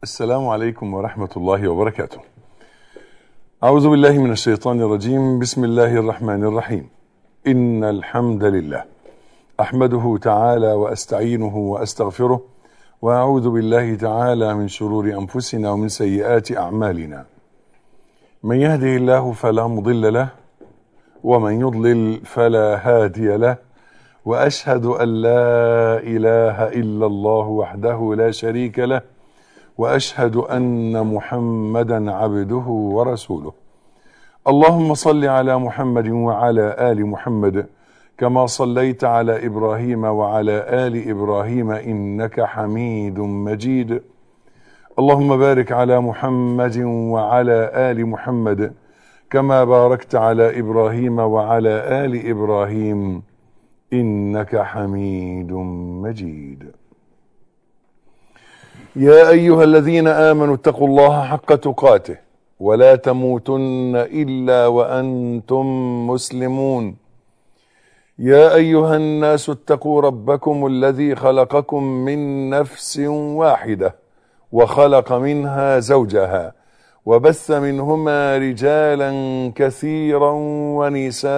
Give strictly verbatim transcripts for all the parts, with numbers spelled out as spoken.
السلام عليكم ورحمة الله وبركاته. أعوذ بالله من الشيطان الرجيم. بسم الله الرحمن الرحيم. إن الحمد لله أحمده تعالى وأستعينه وأستغفره، وأعوذ بالله تعالى من شرور أنفسنا ومن سيئات أعمالنا. من يهده الله فلا مضل له، ومن يضلل فلا هادي له، وأشهد أن لا إله إلا الله وحده لا شريك له، وأشهد أن محمدا عبده ورسوله. اللهم صل على محمد وعلى آل محمد كما صليت على إبراهيم وعلى آل إبراهيم إنك حميد مجيد. اللهم بارك على محمد وعلى آل محمد كما باركت على إبراهيم وعلى آل إبراهيم إنك حميد مجيد. يا أيها الذين آمنوا اتقوا الله حق تقاته ولا تموتن إلا وأنتم مسلمون. يا أيها الناس اتقوا ربكم الذي خلقكم من نفس واحدة وخلق منها زوجها وبث منهما رجالا كثيرا ونساء،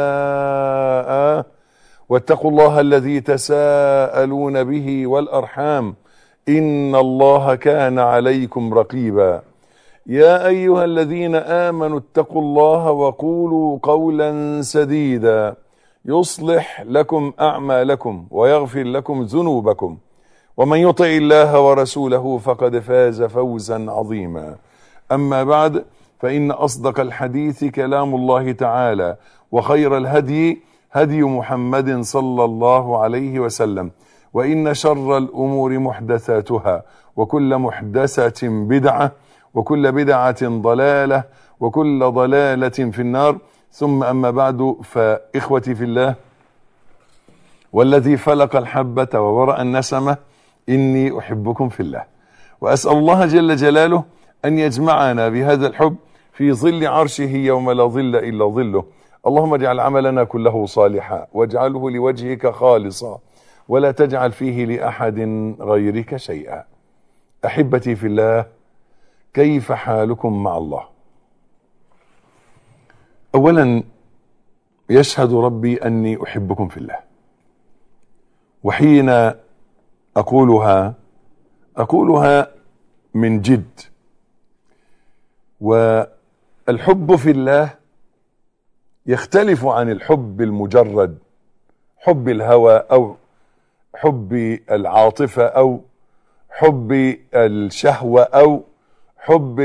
واتقوا الله الذي تساءلون به والأرحام إن الله كان عليكم رقيبا. يا أيها الذين آمنوا اتقوا الله وقولوا قولا سديدا يصلح لكم أعمالكم ويغفر لكم ذنوبكم، ومن يطع الله ورسوله فقد فاز فوزا عظيما. أما بعد، فإن أصدق الحديث كلام الله تعالى، وخير الهدي هدي محمد صلى الله عليه وسلم، وإن شر الأمور محدثاتها، وكل محدثة بدعة، وكل بدعة ضلالة، وكل ضلالة في النار. ثم أما بعد، فإخوتي في الله، والذي فلق الحبة وورأ النسمة، إني أحبكم في الله، وأسأل الله جل جلاله أن يجمعنا بهذا الحب في ظل عرشه يوم لا ظل إلا ظله. اللهم اجعل عملنا كله صالحا، واجعله لوجهك خالصا، ولا تجعل فيه لأحد غيرك شيئا. أحبتي في الله، كيف حالكم مع الله؟ أولا، يشهد ربي أني أحبكم في الله، وحين أقولها أقولها من جد. والحب في الله يختلف عن الحب المجرد، حب الهوى أو حب العاطفة أو حب الشهوة أو حب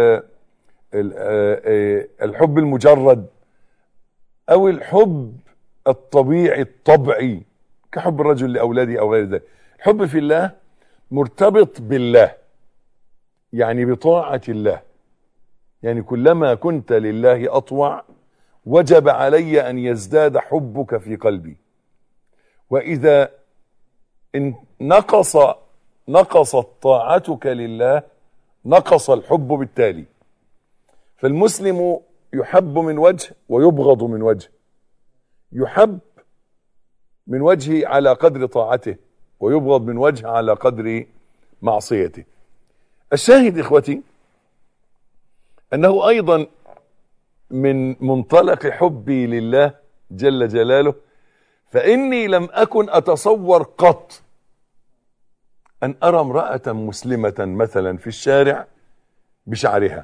الحب المجرد أو الحب الطبيعي الطبعي كحب الرجل لأولاده أو غير ذلك. الحب في الله مرتبط بالله، يعني بطاعة الله. يعني كلما كنت لله أطوع وجب علي أن يزداد حبك في قلبي، وإذا إن نقص نقصت طاعتك لله نقص الحب بالتالي. فالمسلم يحب من وجه ويبغض من وجه، يحب من وجه على قدر طاعته، ويبغض من وجه على قدر معصيته. الشاهد إخوتي أنه أيضا من منطلق حبي لله جل جلاله، فإني لم أكن أتصور قط أن أرى امرأة مسلمة مثلا في الشارع بشعرها.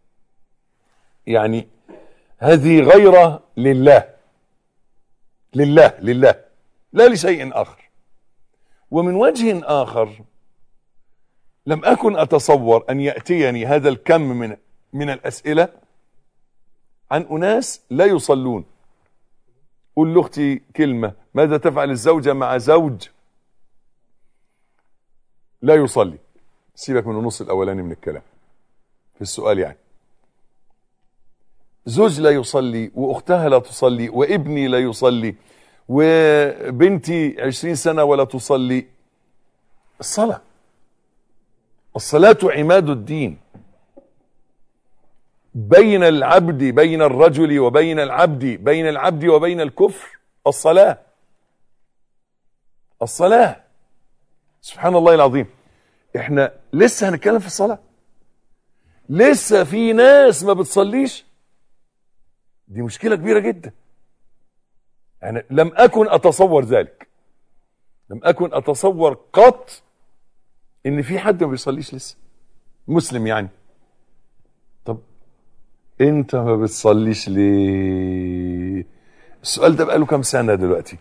يعني هذه غيرة لله لله لله لا لشيء آخر. ومن وجه آخر لم أكن أتصور أن يأتيني هذا الكم من من الأسئلة عن أناس لا يصلون. قل لأختي كلمة: ماذا تفعل الزوجة مع زوج لا يصلي؟ سيبك من النص الأولاني من الكلام في السؤال. يعني زوج لا يصلي، وأختها لا تصلي، وابني لا يصلي، وبنتي عشرين سنة ولا تصلي. الصلاة الصلاة عماد الدين. بين العبد بين الرجل وبين العبد بين العبد وبين الكفر الصلاة الصلاة. سبحان الله العظيم. احنا لسه هنتكلم في الصلاة، لسه في ناس ما بتصليش. دي مشكلة كبيرة جدا. يعني لم أكن أتصور ذلك، لم أكن أتصور قط إن في حد ما بيصليش لسه مسلم يعني. طب أنت ما بتصليش ليه؟ السؤال ده بقاله كام سنة دلوقتي؟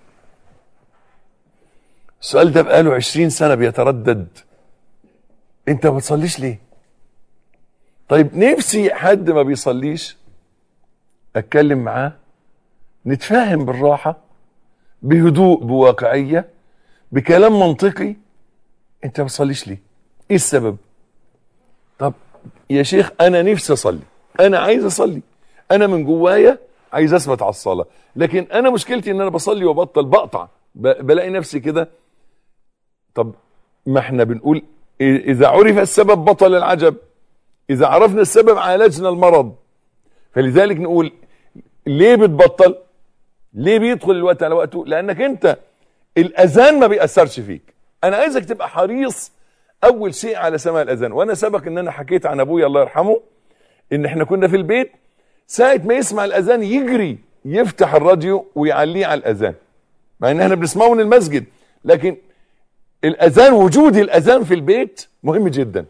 السؤال ده بقاله عشرين سنة بيتردد. أنت ما بتصليش ليه؟ طيب نفسي حد ما بيصليش أتكلم معاه، نتفاهم بالراحة، بهدوء، بواقعية، بكلام منطقي. انت ما بتصليش ليه؟ ايه السبب؟ طب يا شيخ انا نفسي اصلي، انا عايز اصلي، انا من جوايا عايز اثبت على الصلاة، لكن انا مشكلتي ان انا بصلي وبطل، بقطع، بلاقي نفسي كده. طب ما احنا بنقول اذا عرف السبب بطل العجب، اذا عرفنا السبب عالجنا المرض. فلذلك نقول ليه بتبطل؟ ليه بيدخل الوقت على وقته؟ لانك انت الاذان ما بيأثرش فيك. انا عايزك تبقى حريص اول شيء على سماع الاذان. وانا سبق ان انا حكيت عن ابويا الله يرحمه ان احنا كنا في البيت ساعة ما يسمع الاذان يجري يفتح الراديو ويعليه على الاذان، مع ان احنا بنسمعه من المسجد، لكن الاذان، وجود الاذان في البيت مهم جدا،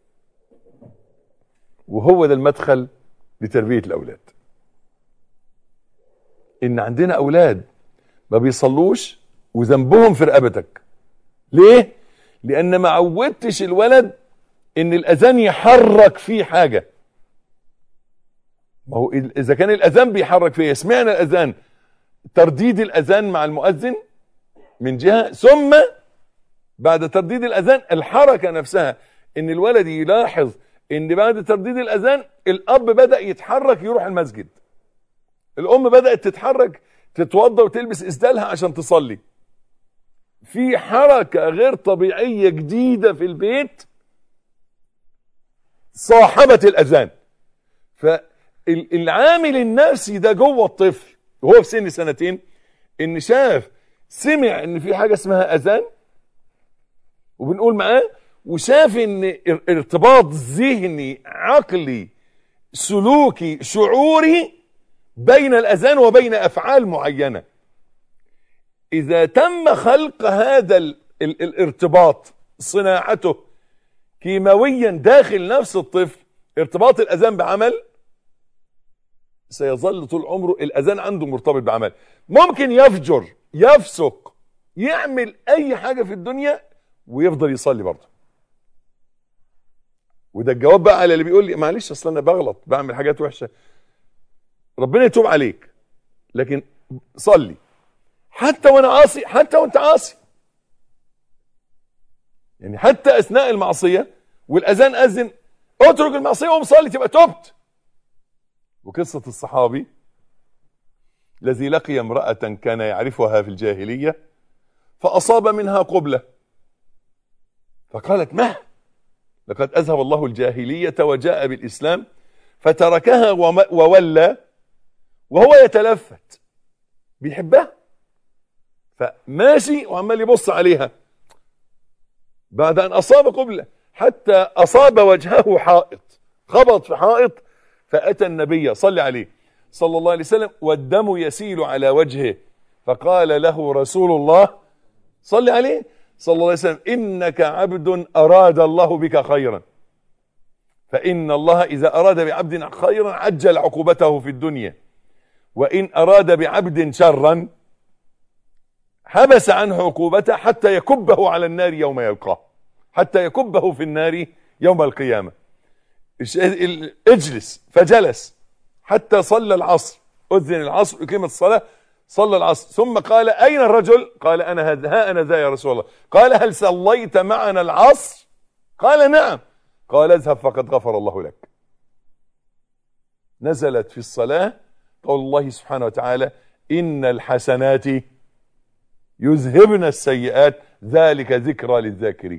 وهو ده المدخل لتربية الاولاد. ان عندنا اولاد ما بيصلوش وذنبهم في رقبتك. ليه؟ لان ما عودتش الولد ان الاذان يحرك فيه حاجة. ما هو اذا كان الاذان بيحرك فيه، سمعنا الاذان، ترديد الاذان مع المؤذن من جهة، ثم بعد ترديد الاذان الحركة نفسها، ان الولد يلاحظ ان بعد ترديد الاذان الاب بدأ يتحرك يروح المسجد، الام بدأت تتحرك تتوضى وتلبس اسدالها عشان تصلي. في حركة غير طبيعية جديدة في البيت صاحبة الاذان. فالعامل النفسي ده جوه الطفل وهو في سن سنتين، ان شاف سمع ان في حاجة اسمها اذان وبنقول معاه، وشاف ان ارتباط ذهني عقلي سلوكي شعوري بين الاذان وبين افعال معينة. اذا تم خلق هذا ال ال الارتباط، صناعته كيماويا داخل نفس الطفل، ارتباط الاذان بعمل، سيظل طول عمره الاذان عنده مرتبط بعمل. ممكن يفجر، يفسق، يعمل اي حاجة في الدنيا ويفضل يصلي برضه. وده الجواب بقى على اللي بيقول لي معلش اصل انا بغلط، بعمل حاجات وحشة، ربنا يتوب عليك، لكن صلي حتى وانا عاصي، حتى وانت عاصي، يعني حتى اثناء المعصية والاذان اذن اترك المعصية ومصلي تبقى تبت. وقصة الصحابي الذي لقي امرأة كان يعرفها في الجاهلية فاصاب منها قبلة، فقالت ما لقد اذهب الله الجاهلية وجاء بالاسلام، فتركها وولى وهو يتلفت بيحبها، فماشي وعمال يبص عليها بعد ان اصاب قبلة، حتى اصاب وجهه حائط، خبط في حائط، فاتى النبي صلى عليه صلى الله عليه وسلم والدم يسيل على وجهه، فقال له رسول الله صلى عليه صلى الله عليه وسلم انك عبد اراد الله بك خيرا، فان الله اذا اراد بعبد خيرا عجل عقوبته في الدنيا، وان اراد بعبد شرا حبس عنه عقوبته حتى يكبه على النار يوم يلقاه، حتى يكبه في النار يوم القيامة. اجلس، فجلس حتى صلى العصر، أذن العصر وقيمة الصلاة، صلى العصر، ثم قال أين الرجل؟ قال أنا هذا، ها أنا ذا يا رسول الله. قال هل صليت معنا العصر؟ قال نعم. قال اذهب فقد غفر الله لك. نزلت في الصلاة قول الله سبحانه وتعالى إن الحسنات يذهبن السيئات ذلك ذكرى للذاكرين.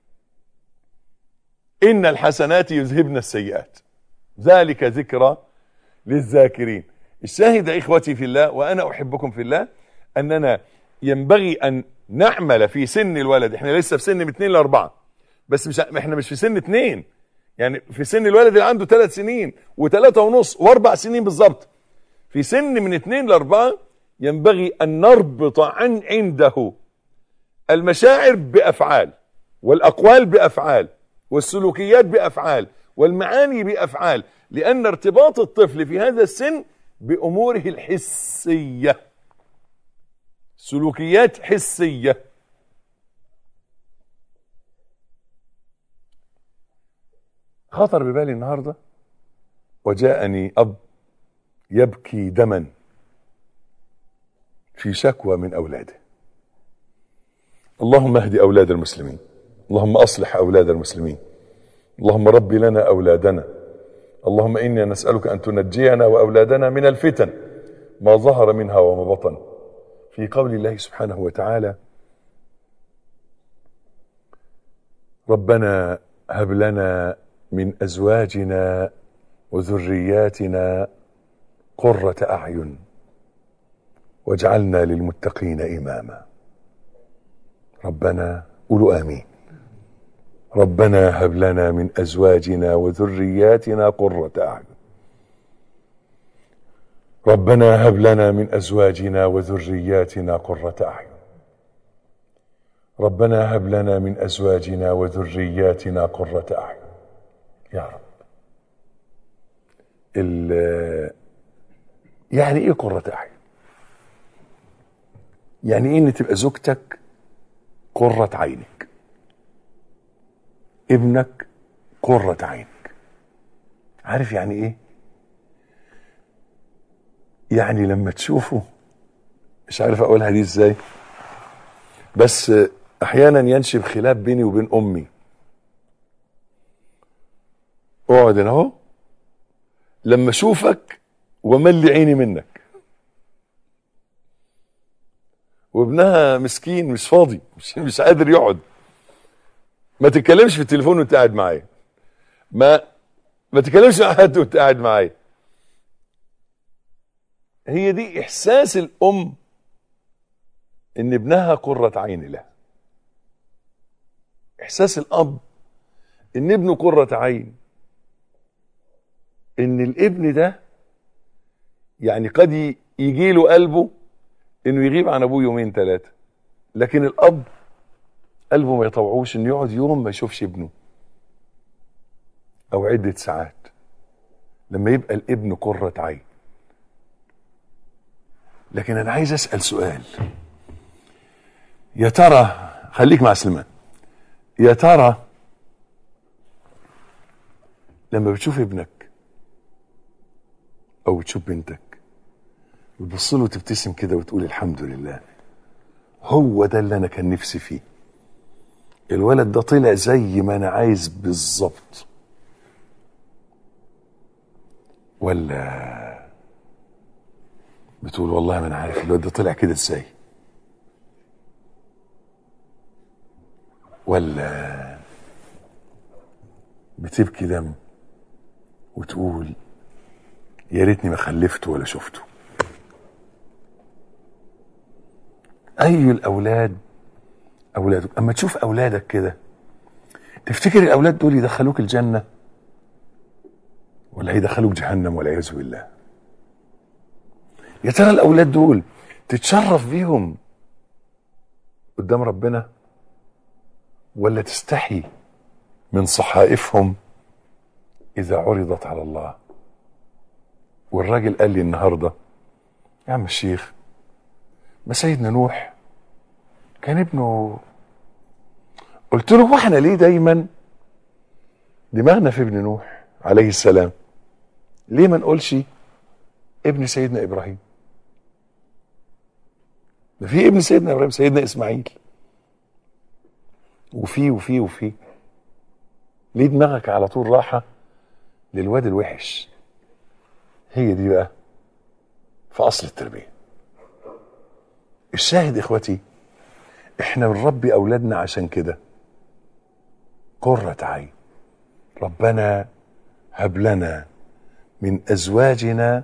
إن الحسنات يذهبن السيئات ذلك ذكرى للذاكرين. الشاهد إخوتي في الله وأنا أحبكم في الله أننا ينبغي أن نعمل في سن الولد. احنا لسه في سن من اتنين لاربعة، بس مش احنا مش في سن اتنين، يعني في سن الولد اللي عنده ثلاث سنين وثلاثة ونص واربع سنين بالظبط، في سن من اثنين لاربعة ينبغي ان نربط عن عنده المشاعر بافعال، والاقوال بافعال، والسلوكيات بافعال، والمعاني بافعال، لان ارتباط الطفل في هذا السن باموره الحسيه، سلوكيات حسيه. خطر ببالي النهارده وجاءني اب يبكي دما في شكوى من اولاده. اللهم اهد اولاد المسلمين، اللهم اصلح اولاد المسلمين، اللهم رب لنا اولادنا، اللهم انا نسالك ان تنجينا واولادنا من الفتن ما ظهر منها وما بطن. في قول الله سبحانه وتعالى: ربنا هب لنا من ازواجنا وذرياتنا قرة اعين واجعلنا للمتقين اماما. ربنا، قولوا امين. ربنا هب لنا من ازواجنا وذرياتنا قرة اعين. ربنا هب لنا من ازواجنا وذرياتنا قرة اعين. ربنا هب لنا من ازواجنا وذرياتنا قرة اعين. يا رب. يعني ايه قرة اعين؟ يعني ايه ان تبقى زوجتك قرة عينك، ابنك قرة عينك؟ عارف يعني ايه؟ يعني لما تشوفه، مش عارف اقولها دي ازاي، بس احيانا ينشب خلاف بيني وبين امي. اقعد هنا اهو، لما اشوفك وملي عيني منك، وابنها مسكين مش فاضي، مش, مش قادر يقعد. ما تتكلمش في التليفون وانت قاعد معايا، ما ما تتكلمش مع حد وانت قاعد معايا. هي دي احساس الام ان ابنها قرة عين له. احساس الاب ان ابنه قرة عين، ان الابن ده يعني قد يجي له قلبه انه يغيب عن ابوه يومين ثلاثة، لكن الاب قلبه ما يطوعوش انه يقعد يوم ما يشوفش ابنه او عدة ساعات، لما يبقى الابن قرة عين. لكن انا عايز اسأل سؤال، يا ترى، خليك مع سليمان، يا ترى لما بتشوف ابنك او بتشوف بنتك بتبص له وتبتسم كده وتقول الحمد لله، هو ده اللي انا كان نفسي فيه، الولد ده طلع زي ما انا عايز بالظبط، ولا بتقول والله ما انا عارف الولد ده طلع كده ازاي، ولا بتبكي دم وتقول يا ريتني ما خلفته ولا شفته؟ اي الاولاد اولادك؟ اما تشوف اولادك كده تفتكر الاولاد دول يدخلوك الجنة ولا هيدخلوك جهنم والعياذ بالله؟ يا ترى الاولاد دول تتشرف بيهم قدام ربنا ولا تستحي من صحائفهم اذا عرضت على الله؟ والراجل قال لي النهارده يا عم الشيخ، ما سيدنا نوح كان ابنه. قلت له واحنا ليه دايما دماغنا في ابن نوح عليه السلام؟ ليه ما نقولش ابن سيدنا ابراهيم؟ ده في ابن سيدنا ابراهيم سيدنا اسماعيل، وفي وفي وفي ليه دماغك على طول راحه للواد الوحش؟ هي دي بقى في اصل التربيه. الشاهد اخوتي، احنا بنربي اولادنا عشان كده قرة عين. ربنا هب لنا من ازواجنا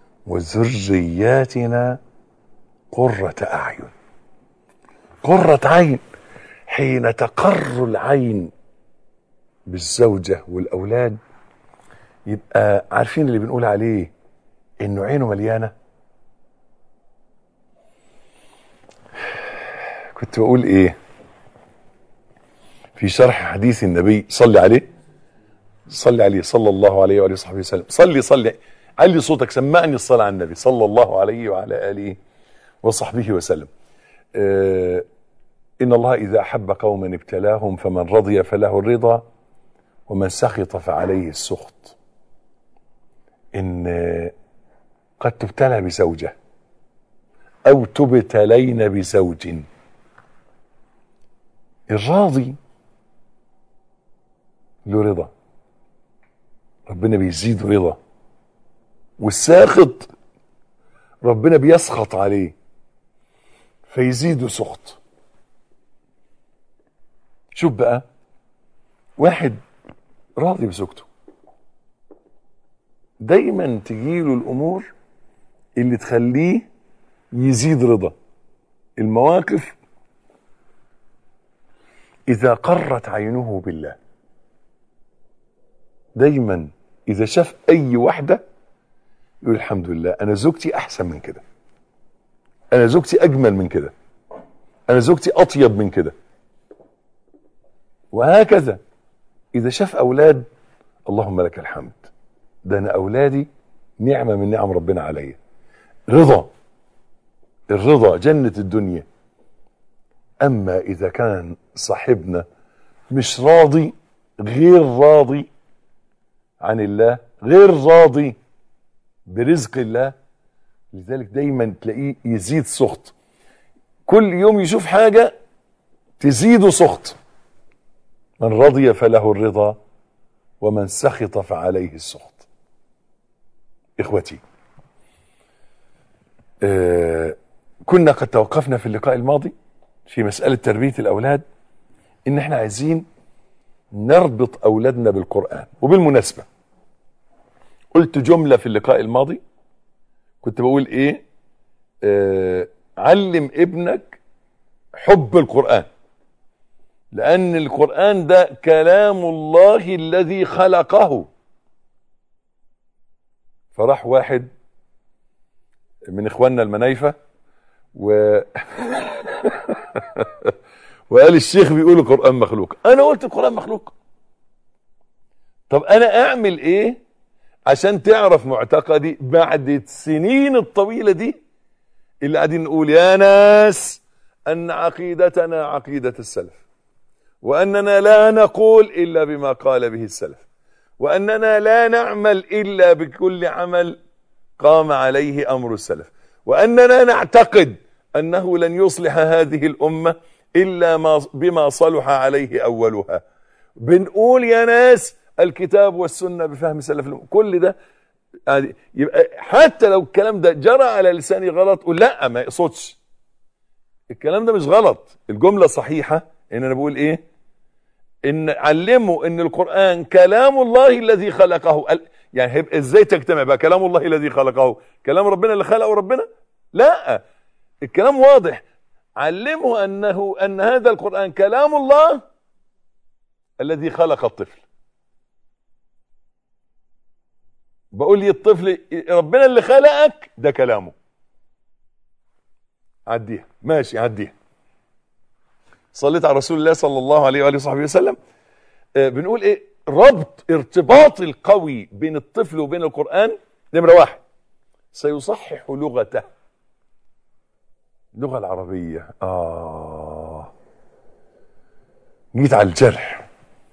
وذرياتنا قرة اعين. قرة عين حين تقر العين بالزوجة والأولاد يبقى عارفين اللي بنقول عليه إنه عينه مليانة. كنت بقول إيه في شرح حديث النبي، صلي عليه صلي عليه صلى الله عليه وآله وصحبه وسلم. صلي صلي علي صوتك، سمعني الصلاة على النبي صلى الله عليه وعلى آله وصحبه وسلم. آه إن الله إذا أحب قوما ابتلاهم فمن رضي فله الرضا ومن سخط فعليه السخط. إن قد تبتلى بزوجة أو تبتلين بزوج، الراضي له رضا، ربنا بيزيد رضا، والساخط ربنا بيسخط عليه فيزيد سخط. شوف بقى واحد راضي بزوجته، دايما تجيله الامور اللي تخليه يزيد رضا. المواقف اذا قرت عينه بالله، دايما اذا شاف اي واحدة يقول الحمد لله انا زوجتي احسن من كده، انا زوجتي اجمل من كده، انا زوجتي اطيب من كده. وهكذا اذا شاف اولاد اللهم لك الحمد، ده انا اولادي نعمة من نعم ربنا عليا. رضا، الرضا جنة الدنيا. اما اذا كان صاحبنا مش راضي، غير راضي عن الله، غير راضي برزق الله، لذلك دايما تلاقيه يزيد سخط، كل يوم يشوف حاجة تزيد سخط. من رضي فله الرضا ومن سخط فعليه السخط. اخوتي، آه كنا قد توقفنا في اللقاء الماضي في مسألة تربية الأولاد، إن احنا عايزين نربط أولادنا بالقرآن. وبالمناسبة قلت جملة في اللقاء الماضي، كنت بقول إيه؟ آه علم ابنك حب القرآن، لأن القرآن ده كلام الله الذي خلقه. فراح واحد من إخواننا المنايفة و... وقال الشيخ بيقول القرآن مخلوق. أنا قلت القرآن مخلوق. طب أنا أعمل إيه عشان تعرف معتقدي بعد السنين الطويلة دي اللي قاعدين نقول يا ناس أن عقيدتنا عقيدة السلف، وأننا لا نقول إلا بما قال به السلف، وأننا لا نعمل إلا بكل عمل قام عليه أمر السلف، وأننا نعتقد أنه لن يصلح هذه الأمة إلا ما بما صلح عليه أولها. بنقول يا ناس الكتاب والسنة بفهم سلف الأمة. كل ده يبقى حتى لو الكلام ده جرى على لساني غلط قول لا، ما يقصدش الكلام ده، مش غلط، الجملة صحيحة. إن أنا بقول إيه؟ إن علموا إن القرآن كلام الله الذي خلقه. يعني هيبقى إزاي تجتمع بقى كلام الله الذي خلقه كلام ربنا اللي خلقه ربنا؟ لا، الكلام واضح. علمه أنه أن هذا القرآن كلام الله الذي خلق الطفل. بقول لي الطفل ربنا اللي خلقك ده كلامه، عديها ماشي عديها. صليت على رسول الله صلى الله عليه وآله وصحبه وسلم. آه بنقول ايه؟ ربط ارتباط القوي بين الطفل وبين القرآن. نمرة واحد، سيصحح لغته، اللغة العربية. آه جيت على الجرح.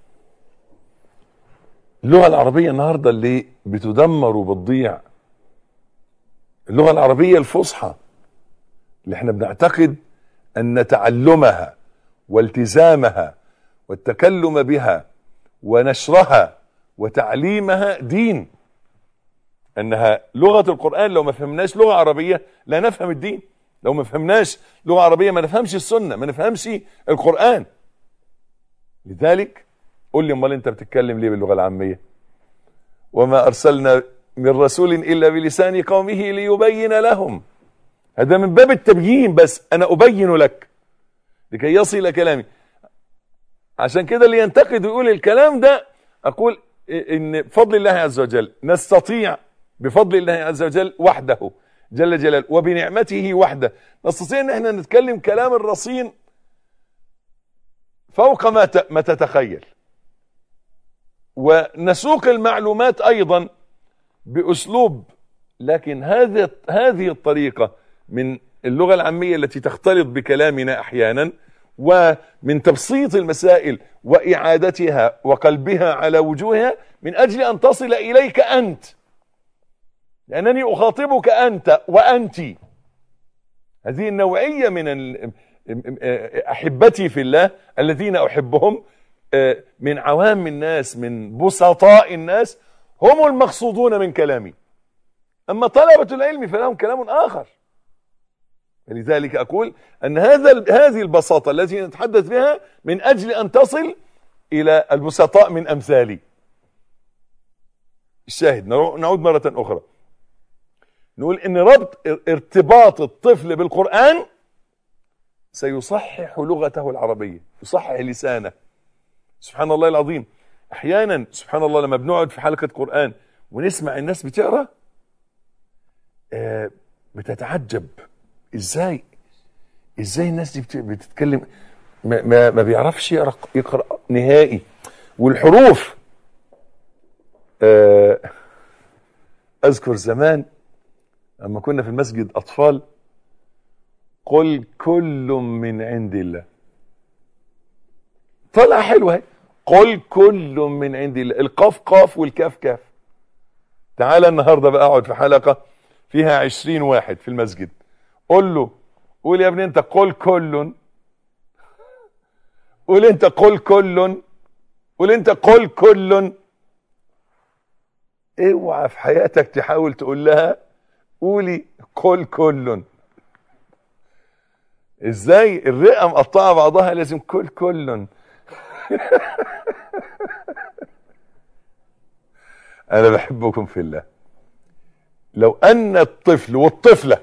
اللغة العربية النهاردة اللي بتدمر وبتضيع، اللغة العربية الفصحى اللي احنا بنعتقد أن تعلمها والتزامها والتكلم بها ونشرها وتعليمها دين. أنها لغة القرآن. لو ما فهمناش لغة عربية لا نفهم الدين، لو ما فهمناش لغة عربية ما نفهمش السنة، ما نفهمش القرآن. لذلك قل لي امال انت بتتكلم ليه باللغة العامية؟ وما أرسلنا من رسول إلا بلسان قومه ليبين لهم. هذا من باب التبيين، بس أنا أبين لك لكي يصل كلامي. عشان كده اللي ينتقد ويقول الكلام ده اقول ان بفضل الله عز وجل نستطيع، بفضل الله عز وجل وحده جل جلاله وبنعمته وحده، نستطيع ان احنا نتكلم كلام الرصين فوق ما ما تتخيل، ونسوق المعلومات ايضا باسلوب، لكن هذه هذه الطريقه من اللغه العاميه التي تختلط بكلامنا احيانا، ومن تبسيط المسائل واعادتها وقلبها على وجوهها من اجل ان تصل اليك انت، لانني اخاطبك انت وانت. هذه النوعيه من احبتي في الله الذين احبهم من عوام الناس، من بسطاء الناس، هم المقصودون من كلامي. اما طلبة العلم فلهم كلام اخر. لذلك اقول ان هذا هذه البساطة التي نتحدث بها من اجل ان تصل الى البسطاء من امثالي. الشاهد، نعود مرة اخرى نقول ان ربط ارتباط الطفل بالقرآن سيصحح لغته العربية، يصحح لسانه. سبحان الله العظيم، احيانا سبحان الله لما بنقعد في حلقة قرآن ونسمع الناس بتقرأ آه بتتعجب ازاي ازاي الناس دي بتتكلم ما, ما, ما بيعرفش يقرأ, يقرأ نهائي، والحروف آه اذكر زمان لما كنا في المسجد اطفال، قل كل من عند الله، طلع حلوة، قل كل من عند الله، القاف قاف والكاف كاف. تعال النهاردة بقى اقعد في حلقة فيها عشرين واحد في المسجد، قل له، قول يا ابني انت قل كل، قول انت قل كل، قول انت قل كل. اوعى في حياتك تحاول تقول لها قولي قل كل. ازاي الرئة مقطعة بعضها، لازم كل كل. انا بحبكم في الله. لو ان الطفل والطفلة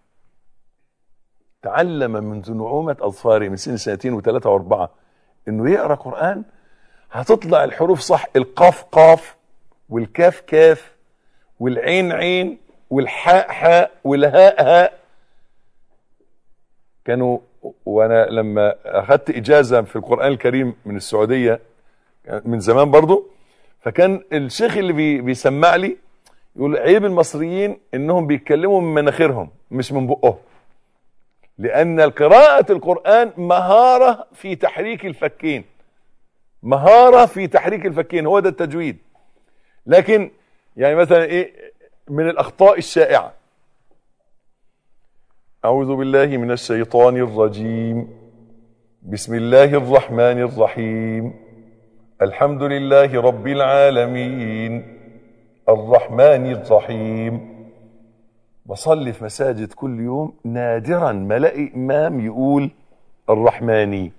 تعلم منذ نعومة اظفاره من سن سنتين وثلاثة واربعة انه يقرأ قرآن، هتطلع الحروف صح، القاف قاف والكاف كاف والعين عين والحاء حاء والهاء هاء. كانوا وانا لما اخذت اجازة في القرآن الكريم من السعودية من زمان برضو، فكان الشيخ اللي بي بيسمع لي يقول عيب المصريين انهم بيتكلموا من مناخيرهم مش من بقهم، لان قراءة القرآن مهارة في تحريك الفكين، مهارة في تحريك الفكين، هو ده التجويد. لكن يعني مثلا ايه من الاخطاء الشائعة، اعوذ بالله من الشيطان الرجيم، بسم الله الرحمن الرحيم، الحمد لله رب العالمين، الرحمن الرحيم. بصلي في مساجد كل يوم، نادرا ما الاقي امام يقول الرحماني.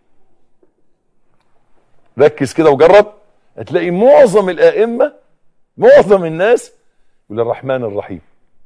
ركز كده وجرب، هتلاقي معظم الائمه معظم الناس يقول الرحمن الرحيم،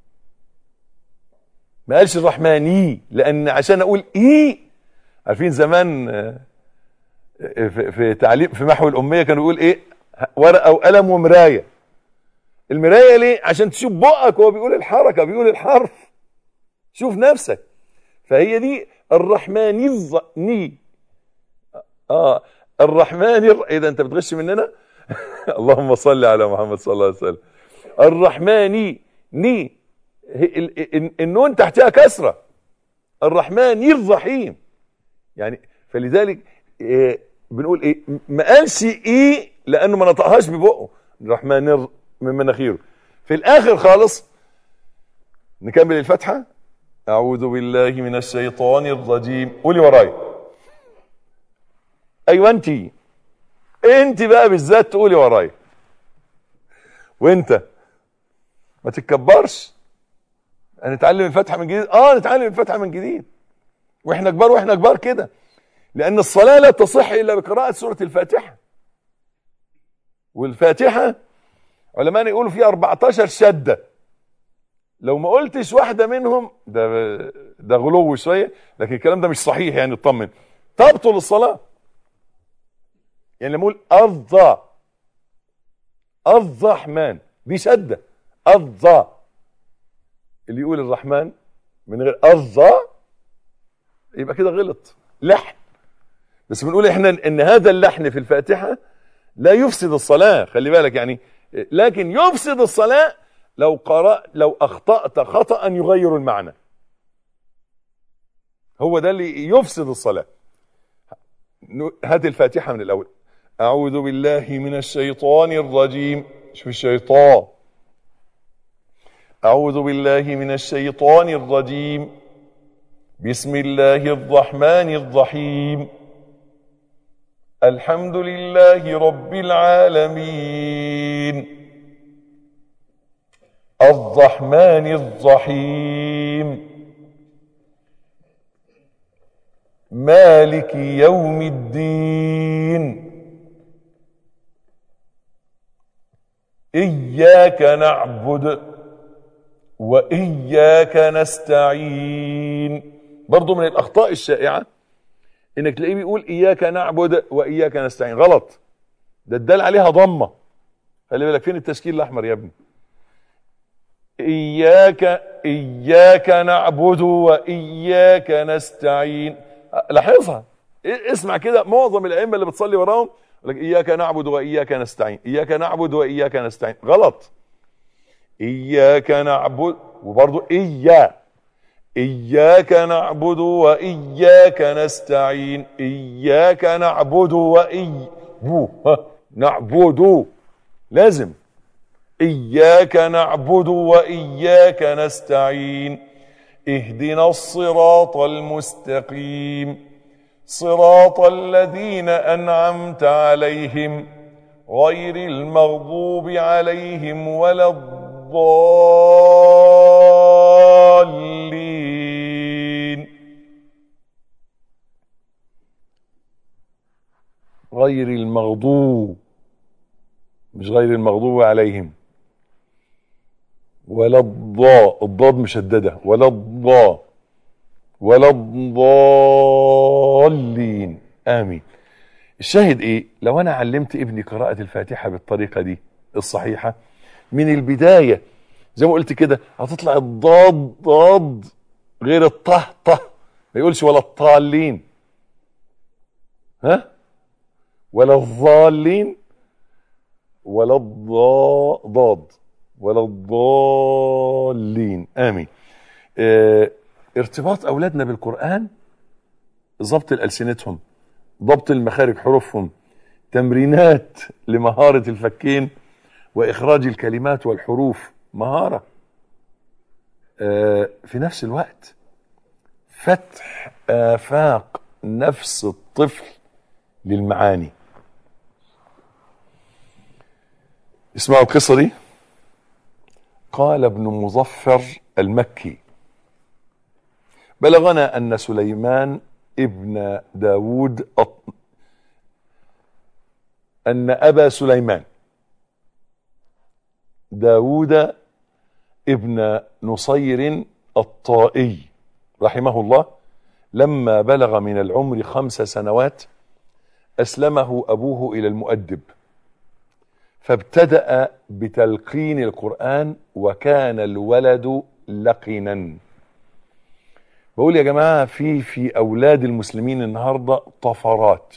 ما قالش الرحماني، لان عشان اقول ايه، عارفين زمان في, في تعليم في محو الاميه كانوا يقول ايه، ورقه وقلم ومرايه. المرايه ليه؟ عشان تشوف بقك وهو بيقول الحركه، بيقول الحرف، شوف نفسك. فهي دي الرحمن الظني. اه الرحمن، ايه ده انت بتغش مننا؟ اللهم صل على محمد صلى الله عليه وسلم. الرحماني ني، النون تحتها كسره، الرحمن الرحيم. يعني فلذلك إيه بنقول ايه، ما قالش ايه لانه ما نطقهاش ببقه، الرحمن من مناخيره. في الاخر خالص نكمل الفتحه، اعوذ بالله من الشيطان الرجيم، قولي ورايا. ايوه انت انت بقى بالذات تقولي ورايا، وانت ما تتكبرش. نتعلم الفتحه من جديد، اه نتعلم الفتحه من جديد واحنا كبار، واحنا كبار كده، لان الصلاه لا تصح الا بقراءه سوره الفاتحه. والفاتحه علماء يقولوا فيها أربعتاشر شده، لو ما قلتش واحده منهم ده ده غلو شويه، لكن الكلام ده مش صحيح، يعني اطمن، تبطل الصلاه. يعني لما اقول الظا الرحمن دي شده، الظا. اللي يقول الرحمن من غير الظا يبقى كده غلط، لحن. بس بنقول احنا ان هذا اللحن في الفاتحه لا يفسد الصلاه، خلي بالك يعني، لكن يفسد الصلاه لو قرأ لو اخطأت خطأ يغير المعنى، هو ده اللي يفسد الصلاه. هات الفاتحه من الاول. اعوذ بالله من الشيطان الرجيم، شوف الشيطان، اعوذ بالله من الشيطان الرجيم، بسم الله الرحمن الرحيم، الحمد لله رب العالمين، الرحمن الرحيم، مالك يوم الدين، إياك نعبد وإياك نستعين. برضو من الأخطاء الشائعة إنك تلاقيه بيقول إياك نعبد وإياك نستعين، غلط، ده الدال عليها ضمة، خلي بالك. فين التشكيل الأحمر يا ابني؟ إياك إياك نعبد وإياك نستعين، لاحظها، اسمع كده، معظم الأئمة اللي بتصلي وراهم يقول لك إياك نعبد وإياك نستعين، إياك نعبد وإياك نستعين، غلط. إياك نعبد، وبرضه إياك إياك نعبد وإياك نستعين، إياك نعبد وإياك نعبد، لازم إياك نعبد وإياك نستعين، اهدنا الصراط المستقيم، صراط الذين أنعمت عليهم غير المغضوب عليهم ولا الضالين. غير المغضوب، مش غير المغضوب عليهم، ولا الضاء، الضاد مشددة، ولا الضاء، ولا الضالين. آمين. الشاهد ايه؟ لو انا علمت ابني قراءة الفاتحة بالطريقة دي الصحيحة من البداية، زي ما قلت كده، هتطلع الضاد ضاد غير الطه طه، ما يقولش ولا الطالين، ها، ولا الضالين، ولا الضاد ضاد، ولا الضالين. آمين. اه ارتباط أولادنا بالقرآن، ضبط الألسنتهم، ضبط المخارج حروفهم، تمرينات لمهارة الفكين وإخراج الكلمات والحروف، مهارة. اه في نفس الوقت فتح آفاق نفس الطفل للمعاني. اسمعوا القصة دي. قال ابن مظفر المكي: بلغنا أن سليمان ابن داود أط... أن أبا سليمان داود ابن نصير الطائي رحمه الله لما بلغ من العمر خمس سنوات أسلمه أبوه إلى المؤدب، فابتدأ بتلقين القرآن، وكان الولد لقنا. بقول يا جماعة، في في أولاد المسلمين النهاردة طفرات،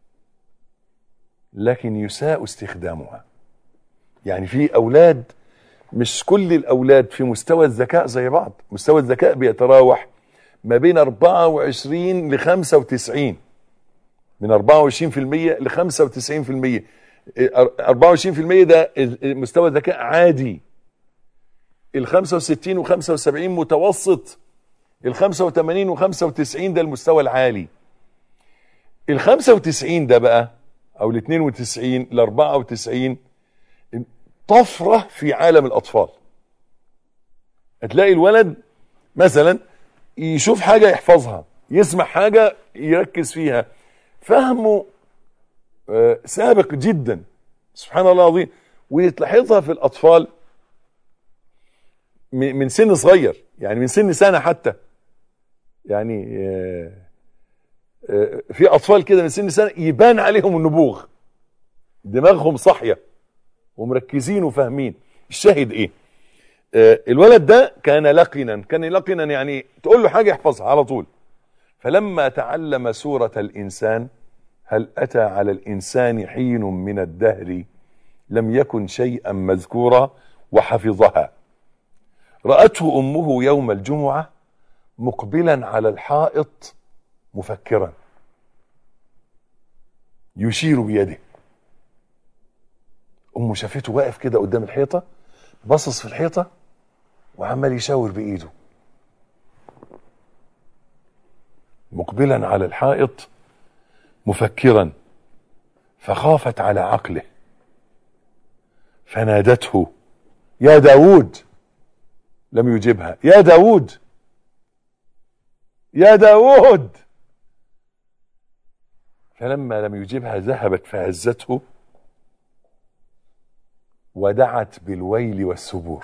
لكن يساء استخدامها. يعني في أولاد، مش كل الأولاد في مستوى الذكاء زي بعض، مستوى الذكاء بيتراوح ما بين أربعة وعشرين لخمسة وتسعين، من أربعة وعشرين في المية لخمسة وتسعين في المية. أربعة وعشرين في المية ده مستوى ذكاء عادي، الخمسة وستين وخمسة وسبعين متوسط، الخمسة وثمانين وخمسة وتسعين ده المستوى العالي. الخمسة وتسعين ده بقى، او الاثنين وتسعين الاربعة وتسعين، طفرة في عالم الاطفال. هتلاقي الولد مثلا يشوف حاجة يحفظها، يسمع حاجة يركز فيها، فهمه سابق جدا، سبحان الله العظيم. ويتلاحظها في الاطفال من سن صغير، يعني من سن سنة حتى. يعني في اطفال كده من سن سنة يبان عليهم النبوغ، دماغهم صاحية ومركزين وفاهمين. الشاهد ايه؟ آه الولد ده كان لقنا، كان لقنا يعني تقول له حاجة يحفظها على طول. فلما تعلم سورة الإنسان، هل أتى على الإنسان حين من الدهر لم يكن شيئا مذكورا، وحفظها. رأته أمه يوم الجمعة مقبلا على الحائط مفكرا يشير بيده. أمه شافته واقف كده قدام الحيطة، بصص في الحيطة وعمال يشاور بإيده. مقبلا على الحائط مفكرا، فخافت على عقله فنادته يا داود. لم يجبها. يا داود يا داود. فلما لم يجبها ذهبت فهزته ودعت بالويل والسبور.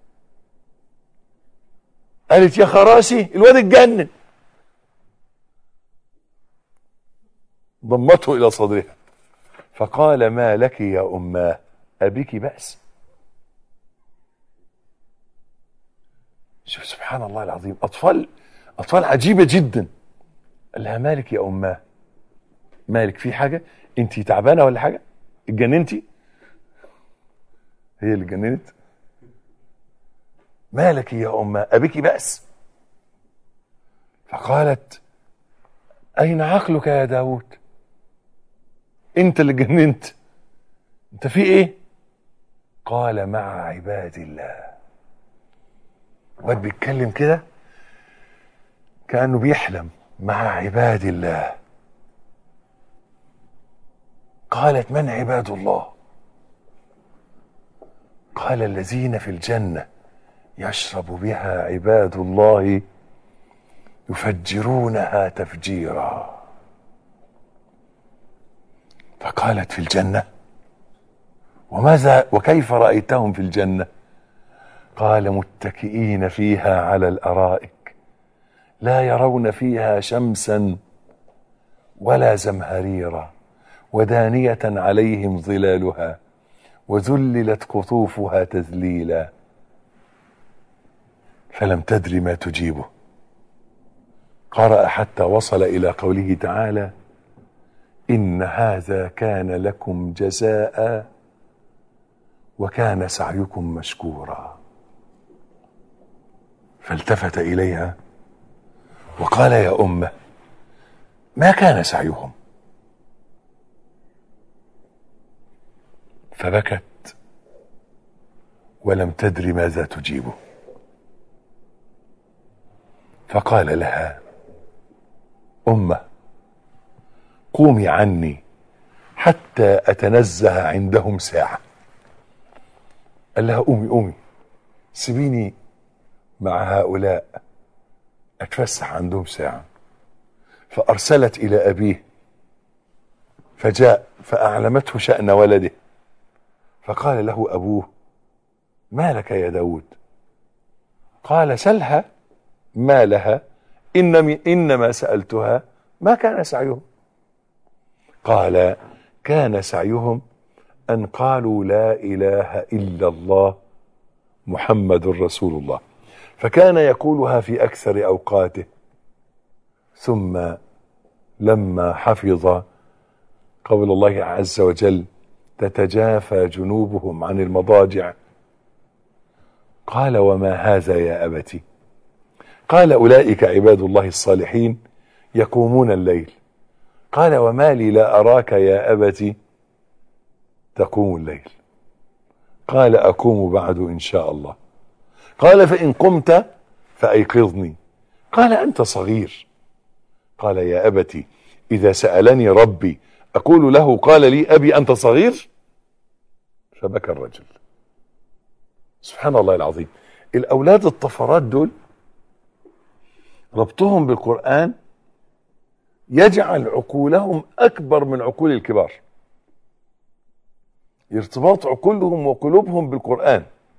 قالت يا خراشي الواد اتجنن. ضمته الى صدرها فقال ما لك يا اماه ابيك بأس. شوف سبحان الله العظيم، اطفال اطفال عجيبة جدا. قال لها مالك يا اماه، مالك في حاجة؟ انتي تعبانة ولا حاجة؟ اتجننتي؟ هي اللي اتجننت. مالك يا اماه ابيك بأس. فقالت اين عقلك يا داود؟ انت اللي اتجننت، انت في ايه؟ قال مع عباد الله. واد بيتكلم كده كأنه بيحلم. مع عباد الله. قالت من عباد الله؟ قال الذين في الجنة يشرب بها عباد الله يفجرونها تفجيرا. فقالت في الجنة وماذا وكيف رأيتهم في الجنة؟ قال متكئين فيها على الأرائك لا يرون فيها شمسا ولا زمهريرا ودانية عليهم ظلالها وذللت قطوفها تذليلا. فلم تدر ما تجيبه. قرأ حتى وصل إلى قوله تعالى إن هذا كان لكم جزاء وكان سعيكم مشكورا. فالتفت إليها وقال يا أمه ما كان سعيهم؟ فبكت ولم تدر ماذا تجيبه. فقال لها أمه قومي عني حتى أتنزه عندهم ساعة. قال لها قومي قومي سيبيني مع هؤلاء أتفسح عندهم ساعة. فأرسلت إلى أبيه فجاء فأعلمته شأن ولده. فقال له أبوه ما لك يا داود؟ قال سلها ما لها إنما, إنما سألتها ما كان سعيهم. قال كان سعيهم أن قالوا لا إله إلا الله محمد رسول الله، فكان يقولها في أكثر أوقاته. ثم لما حفظ قول الله عز وجل تتجافى جنوبهم عن المضاجع قال وما هذا يا أبتي؟ قال أولئك عباد الله الصالحين يقومون الليل. قال وما لي لا أراك يا أبتي تقوم الليل؟ قال أقوم بعد إن شاء الله. قال فإن قمت فأيقظني. قال أنت صغير. قال يا أبتي إذا سألني ربي أقول له قال لي أبي أنت صغير؟ فبكى الرجل. سبحان الله العظيم. الأولاد الطفرات دول ربطهم بالقرآن يجعل عقولهم أكبر من عقول الكبار. ارتباط عقولهم وقلوبهم بالقرآن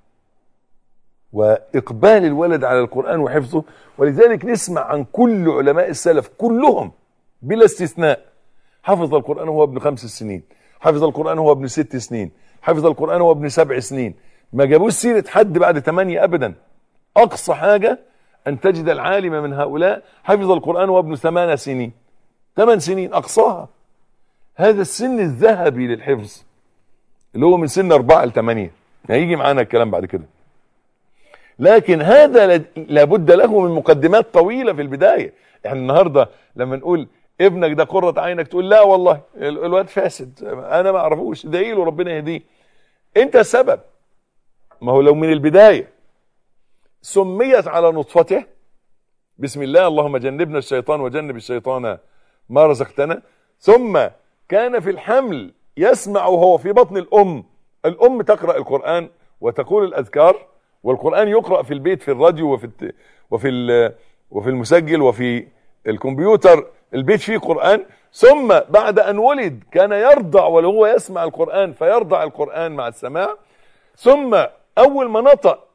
وإقبال الولد على القرآن وحفظه. ولذلك نسمع عن كل علماء السلف كلهم بلا استثناء حفظ القرآن وهو ابن خمس سنين، حفظ القرآن هو ابن ست سنين، حفظ القرآن هو ابن سبع سنين، ما جابوش سيرة حد بعد ثمانية أبدا. أقصى حاجة أن تجد العالم من هؤلاء حفظ القرآن هو ابن ثمان سنين، ثمان سنين أقصاها. هذا السن الذهبي للحفظ اللي هو من سن أربعة لثمانية، هيجي معانا الكلام بعد كده. لكن هذا لابد له من مقدمات طويلة في البداية. احنا النهاردة لما نقول ابنك ده قرة عينك، تقول لا والله الواد فاسد انا ما اعرفوش، ادعي له ربنا يهديه. انت السبب. ما هو لو من البداية سميت على نطفته بسم الله اللهم جنبنا الشيطان وجنب الشيطان ما رزقتنا، ثم كان في الحمل يسمع وهو في بطن الأم، الأم تقرأ القرآن وتقول الأذكار، والقرآن يقرأ في البيت في الراديو وفي الت... وفي وفي المسجل وفي الكمبيوتر، البيت فيه قرآن. ثم بعد أن ولد كان يرضع وهو يسمع القرآن، فيرضع القرآن مع السماع. ثم أول ما نطق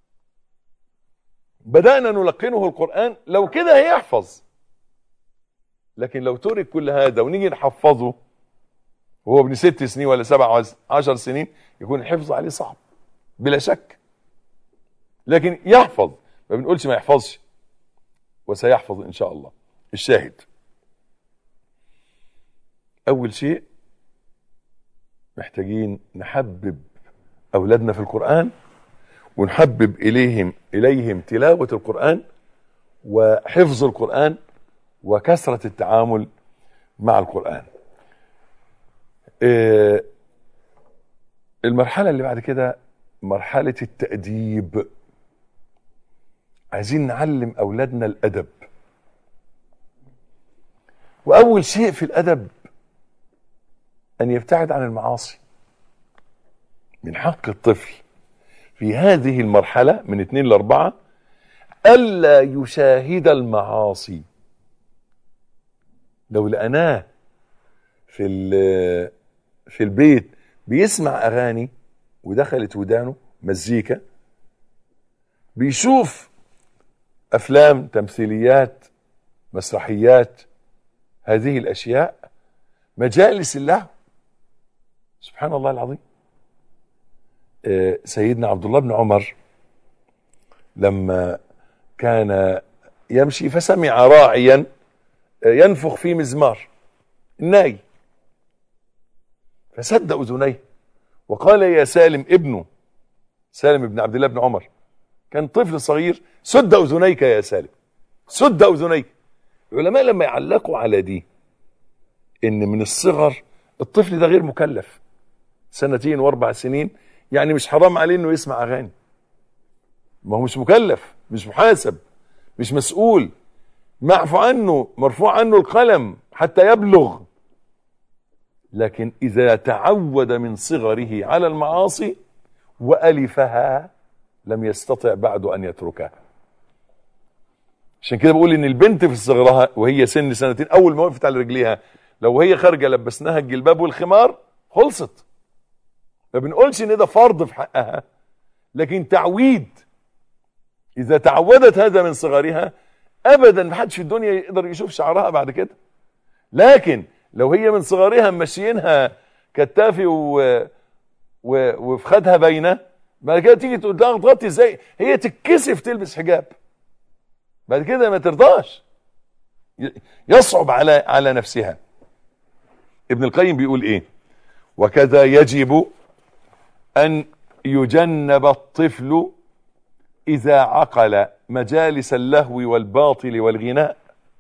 بدأنا نلقنه القرآن. لو كده هيحفظ. لكن لو ترك كل هذا ونيجي نحفظه وهو ابن ست سنين ولا سبع عشر سنين، يكون الحفظ عليه صعب بلا شك. لكن يحفظ، ما بنقولش ما يحفظش، وسيحفظ إن شاء الله. الشاهد، أول شيء محتاجين نحبب أولادنا في القرآن، ونحبب إليهم إليهم تلاوة القرآن وحفظ القرآن وكثرة التعامل مع القرآن. المرحلة اللي بعد كده مرحلة التأديب. عايزين نعلم أولادنا الأدب. وأول شيء في الأدب أن يبتعد عن المعاصي. من حق الطفل في هذه المرحلة من اثنين لأربعة ألا يشاهد المعاصي. لو لقناه في في البيت بيسمع أغاني ودخلت ودانه مزيكا، بيشوف أفلام، تمثيليات، مسرحيات، هذه الأشياء، مجالس الله، سبحان الله العظيم. سيدنا عبد الله بن عمر لما كان يمشي فسمع راعيا ينفخ في مزمار الناي، فسد أذنيه وقال يا سالم ابنه، سالم بن عبد الله بن عمر كان طفل صغير، سد أذنيك يا سالم، سد أذنيك. العلماء لما يعلقوا على دي ان من الصغر الطفل ده غير مكلف، سنتين واربع سنين، يعني مش حرام عليه انه يسمع اغاني، ما هو مش مكلف، مش محاسب، مش مسؤول، معفو عنه، مرفوع عنه القلم حتى يبلغ. لكن اذا تعود من صغره على المعاصي وألفها لم يستطع بعد ان يتركها. عشان كده بقول ان البنت في صغرها وهي سن سنتين اول ما وقفت على رجليها، لو هي خارجه لبسناها الجلباب والخمار خلصت. ما بنقولش ان ده فرض في حقها، لكن تعويد. اذا تعودت هذا من صغرها ابدا ما حدش في الدنيا يقدر يشوف شعرها بعد كده. لكن لو هي من صغرها ماشيينها كتافي و... و... وفي خدها باينه، بعد كده تيجي تقول لها تغطي ازاي، هي تتكسف تلبس حجاب، بعد كده ما ترضاش، يصعب على على نفسها. ابن القيم بيقول ايه؟ وكذا يجب ان يجنب الطفل اذا عقل مجالس اللهو والباطل والغناء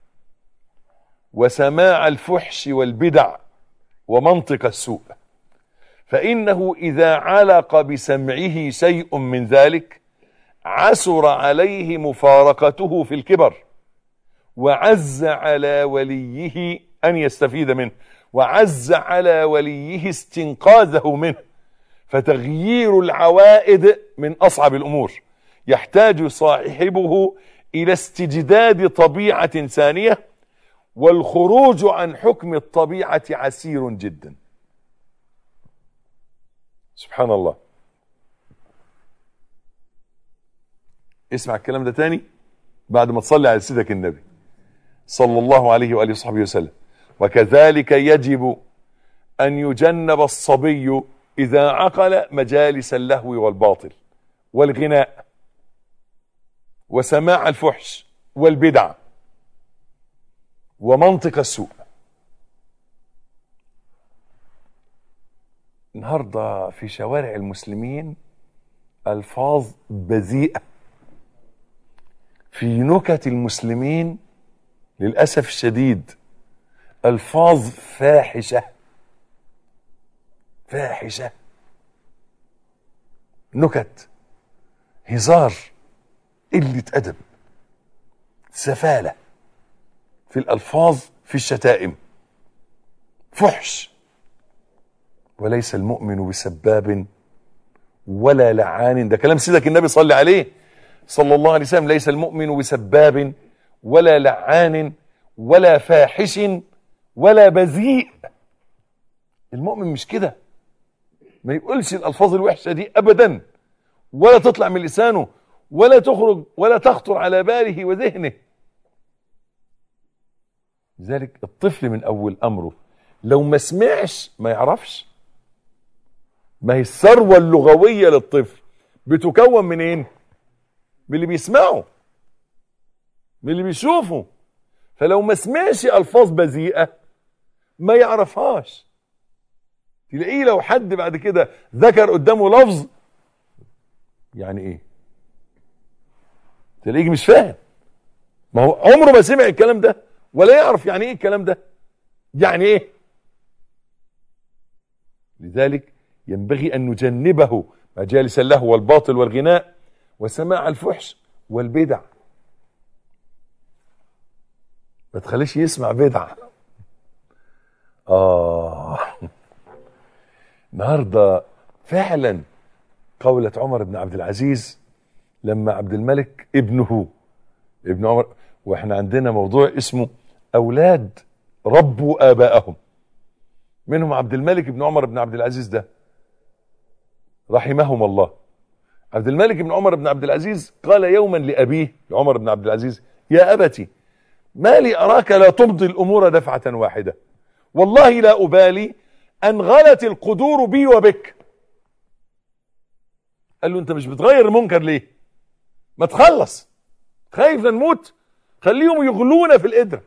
وسماع الفحش والبدع ومنطق السوء، فانه اذا علق بسمعه شيء من ذلك عسر عليه مفارقته في الكبر، وعز على وليه أن يستفيد منه، وعز على وليه استنقاذه منه. فتغيير العوائد من أصعب الأمور، يحتاج صاحبه إلى استجداد طبيعة ثانية، والخروج عن حكم الطبيعة عسير جدا. سبحان الله. اسمع الكلام ده تاني بعد ما تصلي على سيدك النبي صلى الله عليه وآله وصحبه وسلم. وكذلك يجب أن يجنب الصبي إذا عقل مجالس اللهو والباطل والغناء وسماع الفحش والبدع ومنطق السوء. النهارده في شوارع المسلمين ألفاظ بذيئة، في نكت المسلمين للأسف الشديد ألفاظ فاحشة فاحشة، نكت، هزار، قلة أدب، سفالة في الألفاظ، في الشتائم، فحش. وليس المؤمن بسباب ولا لعان، ده كلام سيدك النبي صلى عليه صلى الله عليه وسلم. ليس المؤمن بسباب ولا لعان ولا فاحش ولا بذيء. المؤمن مش كده، ما يقولش الألفاظ الوحشة دي أبدا، ولا تطلع من لسانه، ولا تخرج ولا تخطر على باله وذهنه. لذلك الطفل من أول أمره لو ما سمعش ما يعرفش. ما هي الثروة اللغوية للطفل بتكون من ايه؟ من اللي بيسمعه، من اللي بيشوفه. فلو ما سمعش ألفاظ بذيئة ما يعرفهاش. تلاقيه لو حد بعد كده ذكر قدامه لفظ يعني ايه، تلاقيه مش فاهم. ما هو عمره ما سمع الكلام ده ولا يعرف يعني ايه الكلام ده، يعني ايه. لذلك ينبغي أن نجنبه مجالس اللهو والباطل والغناء وسماع الفحش والبدع. ما تخليش يسمع بدع. آه النهارده فعلا قولة عمر بن عبد العزيز لما عبد الملك ابنه ابن عمر، واحنا عندنا موضوع اسمه أولاد ربوا آباءهم، منهم عبد الملك بن عمر بن عبد العزيز ده رحمهم الله. عبد الملك بن عمر بن عبد العزيز قال يوما لأبيه لعمر بن عبد العزيز: يا أبتي ما لي أراك لا تمضي الأمور دفعة واحدة، والله لا أبالي أن غلت القدور بي وبك. قال له أنت مش بتغير المنكر ليه؟ ما تخلص، خايف نموت، خليهم يغلون في القدر.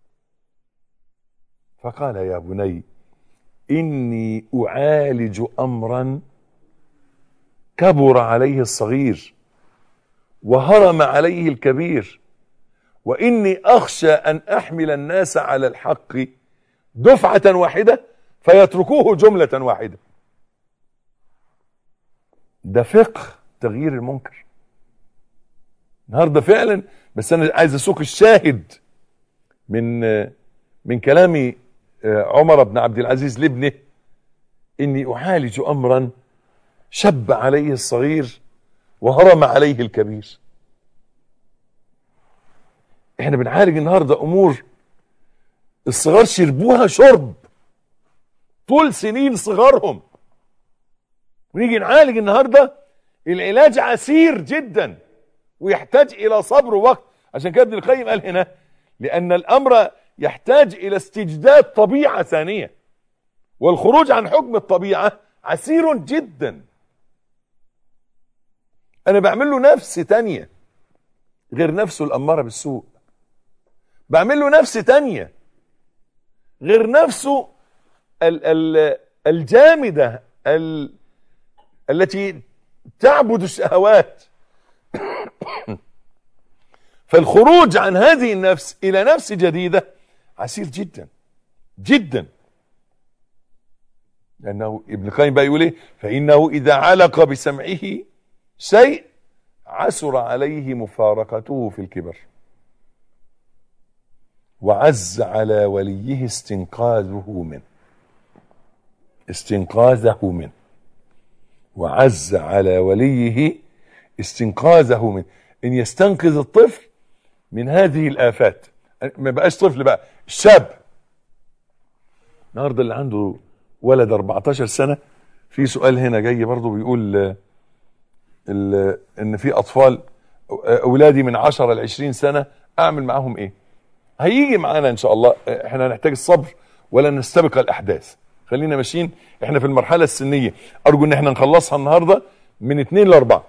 فقال: يا بني إني أعالج أمرا كبر عليه الصغير وهرم عليه الكبير، وإني أخشى أن أحمل الناس على الحق دفعة واحدة فيتركوه جملة واحدة. ده فقه تغيير المنكر النهارده فعلا. بس أنا عايز أسوق الشاهد من من كلام عمر بن عبد العزيز لابنه: إني أعالج أمرا شب عليه الصغير وهرم عليه الكبير. احنا بنعالج النهارده امور الصغار شربوها شرب طول سنين صغارهم، ونيجي نعالج النهارده العلاج عسير جدا ويحتاج الى صبر ووقت. عشان كده ابن القيم قال هنا: لان الامر يحتاج الى استجداد طبيعة ثانية، والخروج عن حكم الطبيعة عسير جدا. انا بعمل له نفس تانية غير نفسه الامارة بالسوء، بعمل له نفس تانية غير نفسه ال ال الجامدة ال التي تعبد الشهوات. فالخروج عن هذه النفس الى نفس جديدة عسير جدا جدا. لانه ابن القيم بقى يقول ايه: فانه اذا علق بسمعه شيء عسر عليه مفارقته في الكبر، وعز على وليه استنقاذه منه استنقاذه منه وعز على وليه استنقاذه منه. ان يستنقذ الطفل من هذه الآفات، ما بقاش طفل بقى، الشاب النهارده اللي عنده ولد أربعتاشر سنة. في سؤال هنا جاي برضو بيقول ال ال ان في اطفال اولادي من عشرة لعشرين سنة اعمل معاهم ايه؟ هيجي معانا ان شاء الله. احنا نحتاج الصبر ولا نستبق الاحداث. خلينا ماشيين احنا في المرحلة السنية، ارجو ان احنا نخلصها النهاردة من اتنين لاربعة.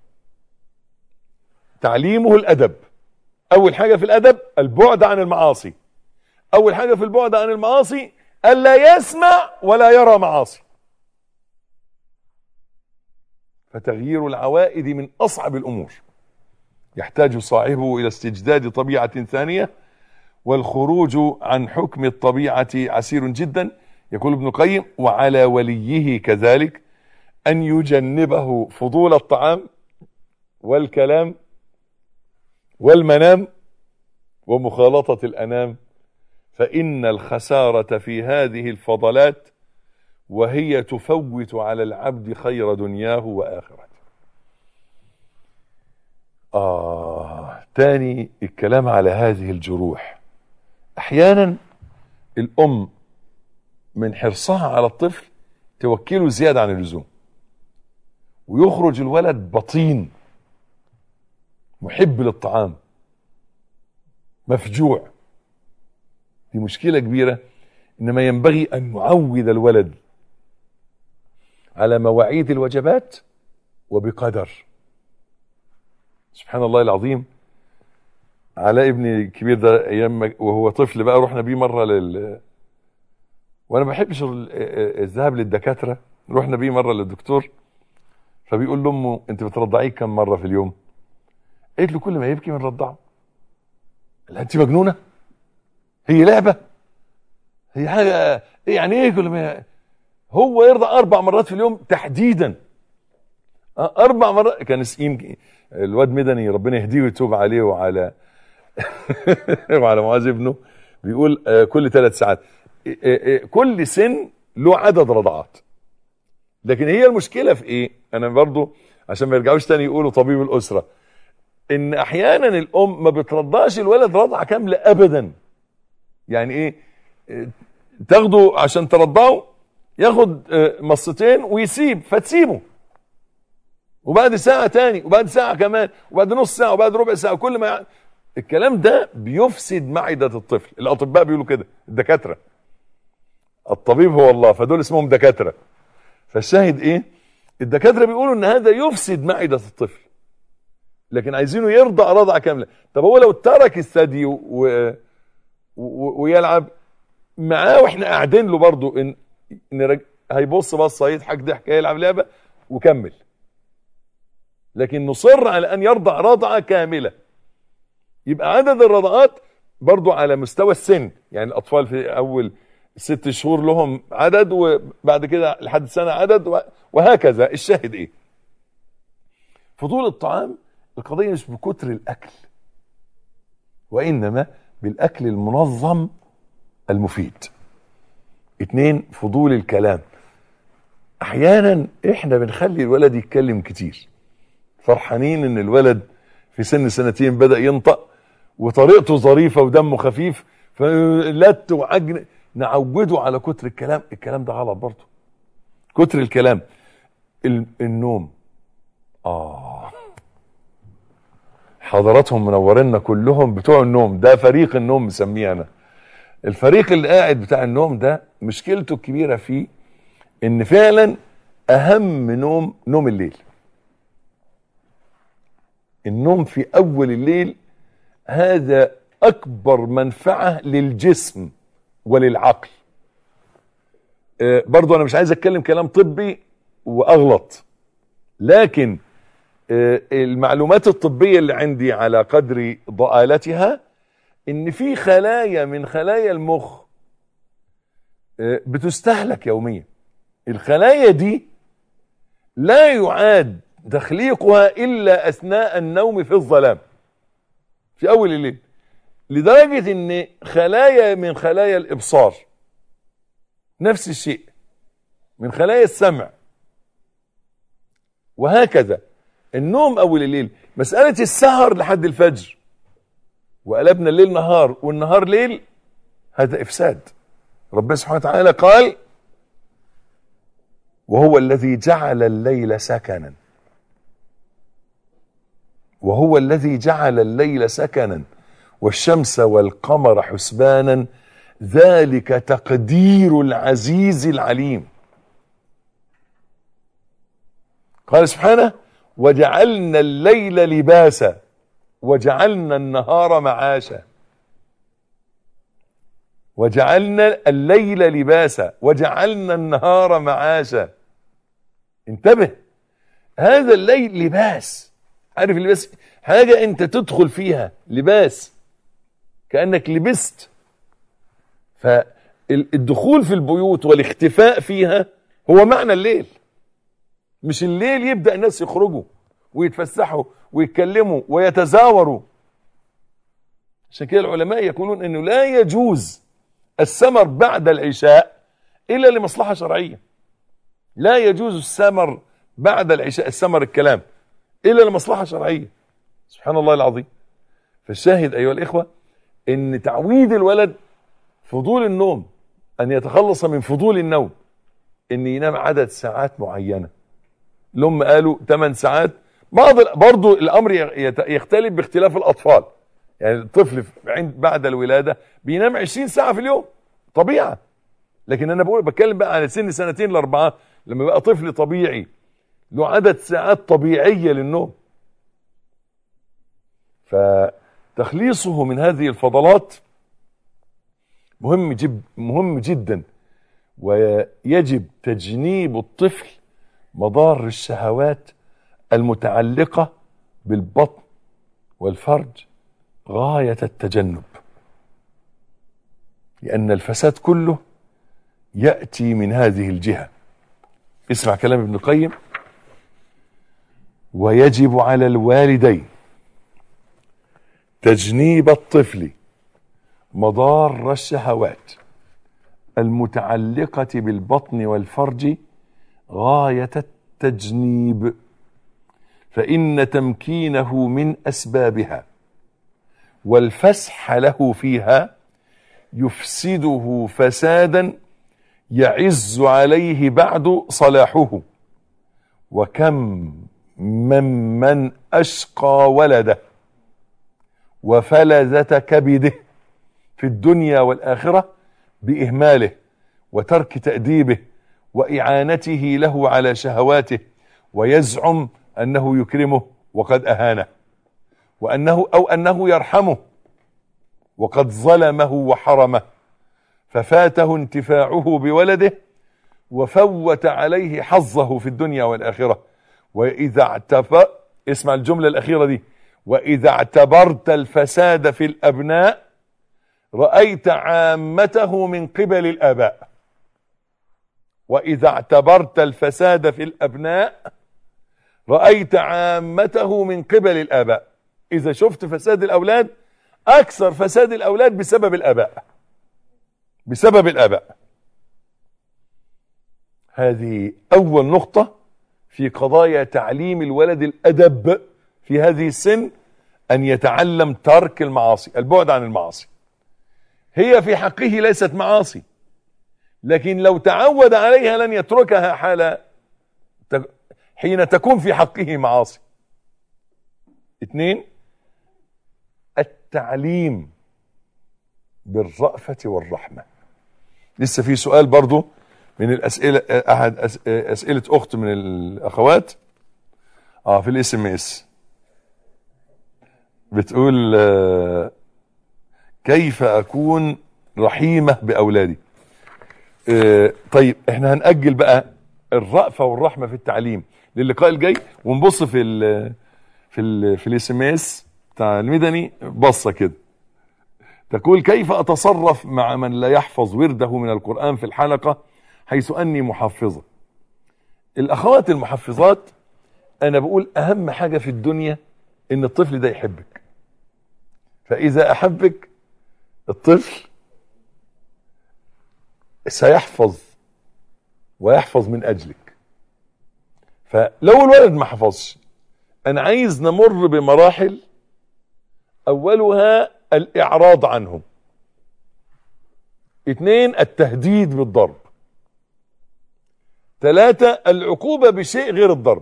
تعليمه الادب. اول حاجة في الادب البعد عن المعاصي. اول حاجة في البعد عن المعاصي الا يسمع ولا يرى معاصي. فتغيير العوائد من اصعب الامور، يحتاج صاحبه الى استجداد طبيعة ثانية، والخروج عن حكم الطبيعة عسير جدا. يقول ابن القيم: وعلى وليه كذلك أن يجنبه فضول الطعام والكلام والمنام ومخالطة الأنام، فإن الخسارة في هذه الفضلات وهي تفوت على العبد خير دنياه وآخرته. آه تاني الكلام على هذه الجروح. أحيانا الأم من حرصها على الطفل توكله زيادة عن اللزوم، ويخرج الولد بطين محب للطعام مفجوع. دي مشكلة كبيرة. إنما ينبغي أن نعود الولد على مواعيد الوجبات وبقدر. سبحان الله العظيم، على ابني الكبير ده ايام وهو طفل بقى رحنا بيه مره لل وانا ما بحبش الذهاب للدكاتره، رحنا بيه مره للدكتور، فبيقول لامه: انت بترضعيه كم مره في اليوم؟ قالت له: كل ما يبكي بنرضعه. قال: انت مجنونه؟ هي لعبه؟ هي حاجه ايه يعني ايه كل ما هو يرضع اربع مرات في اليوم تحديدا؟ اربع مرات. كان يمكن الواد مدني ربنا يهديه ويتوب عليه وعلى وعلى معاذ ابنه، بيقول آه كل ثلاث ساعات. آه آه كل سن له عدد رضعات. لكن هي المشكله في ايه؟ انا برضو عشان ما يرجعوش تاني يقولوا طبيب الاسره، ان احيانا الام ما بترضعش الولد رضعه كامله ابدا. يعني ايه؟ آه تاخده عشان ترضعه ياخد آه مصتين ويسيب، فتسيبه وبعد ساعه تاني وبعد ساعه كمان وبعد نص ساعه وبعد ربع ساعه. كل ما يعني الكلام ده بيفسد معدة الطفل. الأطباء بيقولوا كده، الدكاترة. الطبيب هو الله، فدول اسمهم دكاترة. فالشاهد ايه؟ الدكاترة بيقولوا ان هذا يفسد معدة الطفل، لكن عايزينه يرضع رضعة كاملة. طب هو لو ترك الثدي و... و... ويلعب معاه واحنا قاعدين له برضه، ان, إن رج... هيبص بصة، يضحك ضحكة، يلعب لعبة وكمل. لكن نصر على ان يرضع رضعة كاملة. يبقى عدد الرضعات برضو على مستوى السن. يعني الأطفال في أول ست شهور لهم عدد، وبعد كده لحد سنة عدد، وهكذا. الشاهد إيه؟ فضول الطعام القضية مش بكتر الأكل، وإنما بالأكل المنظم المفيد. اتنين، فضول الكلام. أحيانا إحنا بنخلي الولد يتكلم كتير، فرحانين إن الولد في سن سنتين بدأ ينطق وطريقته ظريفة ودمه خفيف، فلت وعجن، نعوده على كتر الكلام. الكلام ده غلط برضه. كتر الكلام. النوم، آه حضراتهم منورنا كلهم بتوع النوم. ده فريق النوم مسميه أنا. الفريق اللي قاعد بتاع النوم ده مشكلته الكبيرة فيه إن فعلا أهم نوم نوم الليل. النوم في أول الليل هذا أكبر منفعة للجسم وللعقل. آه برضو أنا مش عايز أتكلم كلام طبي وأغلط، لكن آه المعلومات الطبية اللي عندي على قدر ضآلتها إن في خلايا من خلايا المخ آه بتستهلك يوميا. الخلايا دي لا يعاد تخليقها إلا أثناء النوم في الظلام في أول الليل، لدرجة ان خلايا من خلايا الابصار نفس الشيء، من خلايا السمع، وهكذا. النوم اول الليل. مسألة السهر لحد الفجر وقلبنا الليل نهار والنهار ليل، هذا افساد. ربنا سبحانه وتعالى قال: وهو الذي جعل الليل سكنا وهو الذي جعل الليل سكنا والشمس والقمر حسبانا ذلك تقدير العزيز العليم. قال سبحانه: وجعلنا الليل لباسا وجعلنا النهار معاشا. وجعلنا الليل لباسا وجعلنا النهار معاشا. انتبه، هذا الليل لباس. عارف اللباس؟ حاجة انت تدخل فيها، لباس، كأنك لبست. فالدخول في البيوت والاختفاء فيها هو معنى الليل. مش الليل يبدأ الناس يخرجوا ويتفسحوا ويتكلموا ويتزاوروا. عشان كده العلماء يقولون انه لا يجوز السمر بعد العشاء الا لمصلحة شرعية. لا يجوز السمر بعد العشاء، السمر الكلام، الا لمصلحة شرعية. سبحان الله العظيم. فالشاهد ايها الاخوة ان تعويد الولد فضول النوم، ان يتخلص من فضول النوم، ان ينام عدد ساعات معينة. الام قالوا ثمان ساعات. بعض برضو الامر يختلف باختلاف الاطفال. يعني الطفل عند بعد الولادة بينام عشرين ساعة في اليوم طبيعة. لكن انا بقول بتكلم بقى على سن سنتين لاربعة، لما بقى طفل طبيعي له عدد ساعات طبيعية للنوم. فتخليصه من هذه الفضلات مهم جد مهم جدا. ويجب تجنيب الطفل مضار الشهوات المتعلقة بالبطن والفرج غاية التجنب، لأن الفساد كله يأتي من هذه الجهة. اسمع كلام ابن القيم: ويجب على الوالدين تجنيب الطفل مضار الشهوات المتعلقة بالبطن والفرج غاية التجنيب، فإن تمكينه من أسبابها والفسح له فيها يفسده فسادا يعز عليه بعد صلاحه. وكم من من أشقى ولده وفلذة كبده في الدنيا والآخرة بإهماله وترك تأديبه وإعانته له على شهواته، ويزعم أنه يكرمه وقد أهانه، وأنه أو أنه يرحمه وقد ظلمه وحرمه، ففاته انتفاعه بولده وفوت عليه حظه في الدنيا والآخرة. وإذا اعتبر، اسمع الجملة الأخيرة دي: وإذا اعتبرت الفساد في الأبناء رأيت عامته من قبل الآباء. وإذا اعتبرت الفساد في الأبناء رأيت عامته من قبل الآباء. إذا شفت فساد الأولاد، أكثر فساد الأولاد بسبب الآباء، بسبب الآباء. هذه أول نقطة في قضايا تعليم الولد الأدب في هذه السن، أن يتعلم ترك المعاصي، البعد عن المعاصي. هي في حقه ليست معاصي، لكن لو تعود عليها لن يتركها حال حين تكون في حقه معاصي. اثنين، التعليم بالرأفة والرحمة. لسه في سؤال برضو من الأسئلة، أحد أسئلة أخت من الأخوات آه في الاس ام اس بتقول آه كيف أكون رحيمة بأولادي؟ آه طيب احنا هنأجل بقى الرأفة والرحمة في التعليم للقاء الجاي، ونبص في ال في ال في الاس ام اس بتاع المدني بصة كده. تقول: كيف أتصرف مع من لا يحفظ ورده من القرآن في الحلقة حيث أني محفظة؟ الأخوات المحفظات أنا بقول أهم حاجة في الدنيا إن الطفل ده يحبك. فإذا أحبك الطفل سيحفظ ويحفظ من أجلك. فلو الولد ما حفظش، أنا عايز نمر بمراحل، أولها الإعراض عنهم. اثنين، التهديد بالضرب. ثلاثة، العقوبة بشيء غير الضرب.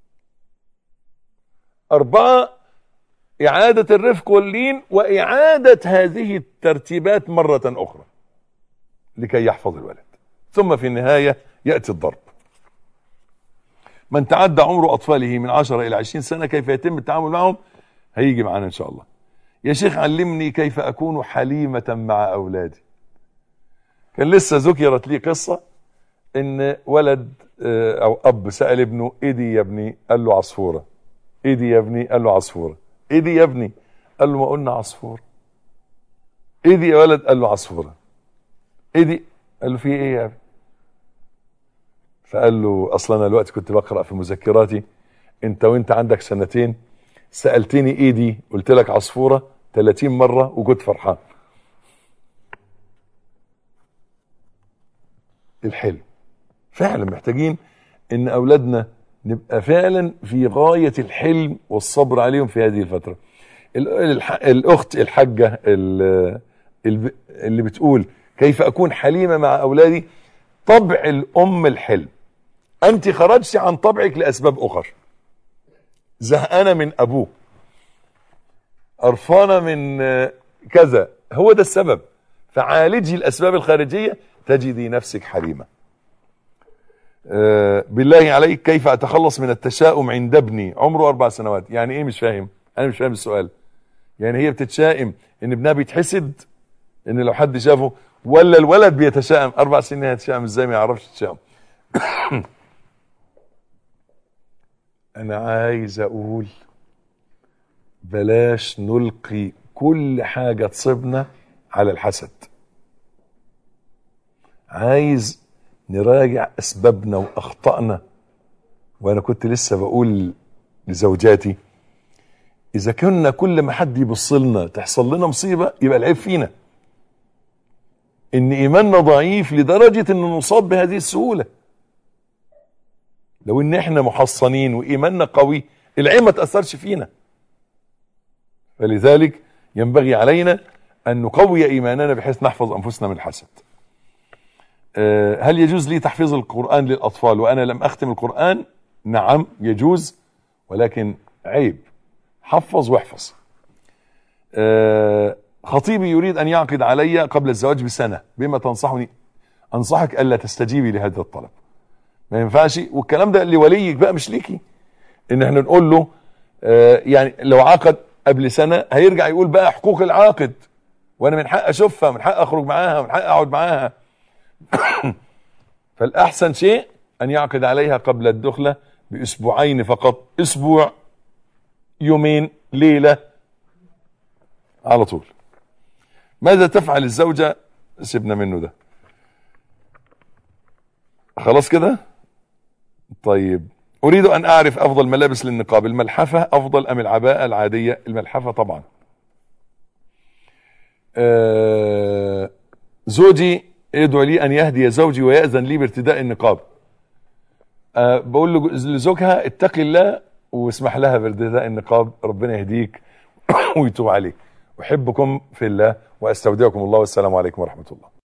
أربعة، إعادة الرفق واللين وإعادة هذه الترتيبات مرة أخرى. لكي يحفظ الولد، ثم في النهاية يأتي الضرب. من تعدى عمر أطفاله من عشرة إلى عشرين سنة كيف يتم التعامل معهم؟ هيجي معنا إن شاء الله. يا شيخ علمني كيف أكون حليمة مع أولادي. كان لسه ذكرت لي قصة إن ولد أو أب سأل ابنه إيه دي يا ابني؟ قال له عصفورة. إيه دي يا ابني؟ قال له عصفورة. إيه دي يا ابني؟ قال له ما قلنا عصفورة. إيه دي يا ولد؟ قال له عصفورة. إيه دي؟ قال له في إيه يا ابني؟ فقال له أصلا أنا الوقت كنت بقرأ في مذكراتي أنت وأنت عندك سنتين سألتني إيه دي؟ قلت لك عصفورة ثلاثين مرة وكنت فرحان. الحلم فعلا محتاجين ان اولادنا نبقى فعلا في غاية الحلم والصبر عليهم في هذه الفترة. الاخت الحاجة اللي بتقول كيف اكون حليمة مع اولادي، طبع الام الحلم. انت خرجتي عن طبعك لاسباب اخر، زهقانة من ابوه، قرفانة من كذا، هو ده السبب، فعالجي الاسباب الخارجية تجدي نفسك حليمة. أه بالله عليك كيف اتخلص من التشاؤم عند ابني عمره اربع سنوات؟ يعني ايه؟ مش فاهم، انا مش فاهم السؤال. يعني هي بتتشائم ان ابنها بيتحسد ان لو حد شافه، ولا الولد بيتشائم؟ اربع سنين هيتشائم ازاي؟ ما يعرفش يتشائم. انا عايز اقول بلاش نلقي كل حاجة تصيبنا على الحسد. عايز نراجع اسبابنا واخطائنا. وانا كنت لسه بقول لزوجاتي اذا كنا كل ما حد يبص لنا تحصل لنا مصيبه يبقى العيب فينا، ان ايماننا ضعيف لدرجه ان نصاب بهذه السهوله. لو ان احنا محصنين وايماننا قوي العيب ما تاثرش فينا. فلذلك ينبغي علينا ان نقوي ايماننا بحيث نحفظ انفسنا من الحسد. هل يجوز لي تحفيظ القرآن للأطفال وأنا لم أختم القرآن؟ نعم يجوز، ولكن عيب. حفظ واحفظ. خطيبي يريد أن يعقد علي قبل الزواج بسنة، بما تنصحني؟ أنصحك ألا تستجيبي لهذا الطلب، ما ينفعش. والكلام ده لوليك بقى مش ليكي، إن احنا نقول له يعني لو عقد قبل سنة هيرجع يقول بقى حقوق العاقد، وأنا من حق أشوفها، من حق أخرج معاها، من حق أقعد معاها. فالأحسن شيء أن يعقد عليها قبل الدخلة بأسبوعين فقط، أسبوع، يومين، ليلة، على طول. ماذا تفعل الزوجة؟ سيبنا منه ده خلاص كده. طيب أريد أن أعرف أفضل ملابس للنقاب، الملحفة أفضل أم العباءة العادية؟ الملحفة طبعا. آه زوجي ادعو لي أن يهدي زوجي ويأذن لي بارتداء النقاب. أه بقول له لزوجها اتقي الله واسمح لها بارتداء النقاب، ربنا يهديك ويتوب عليك. أحبكم في الله وأستودعكم الله، والسلام عليكم ورحمة الله.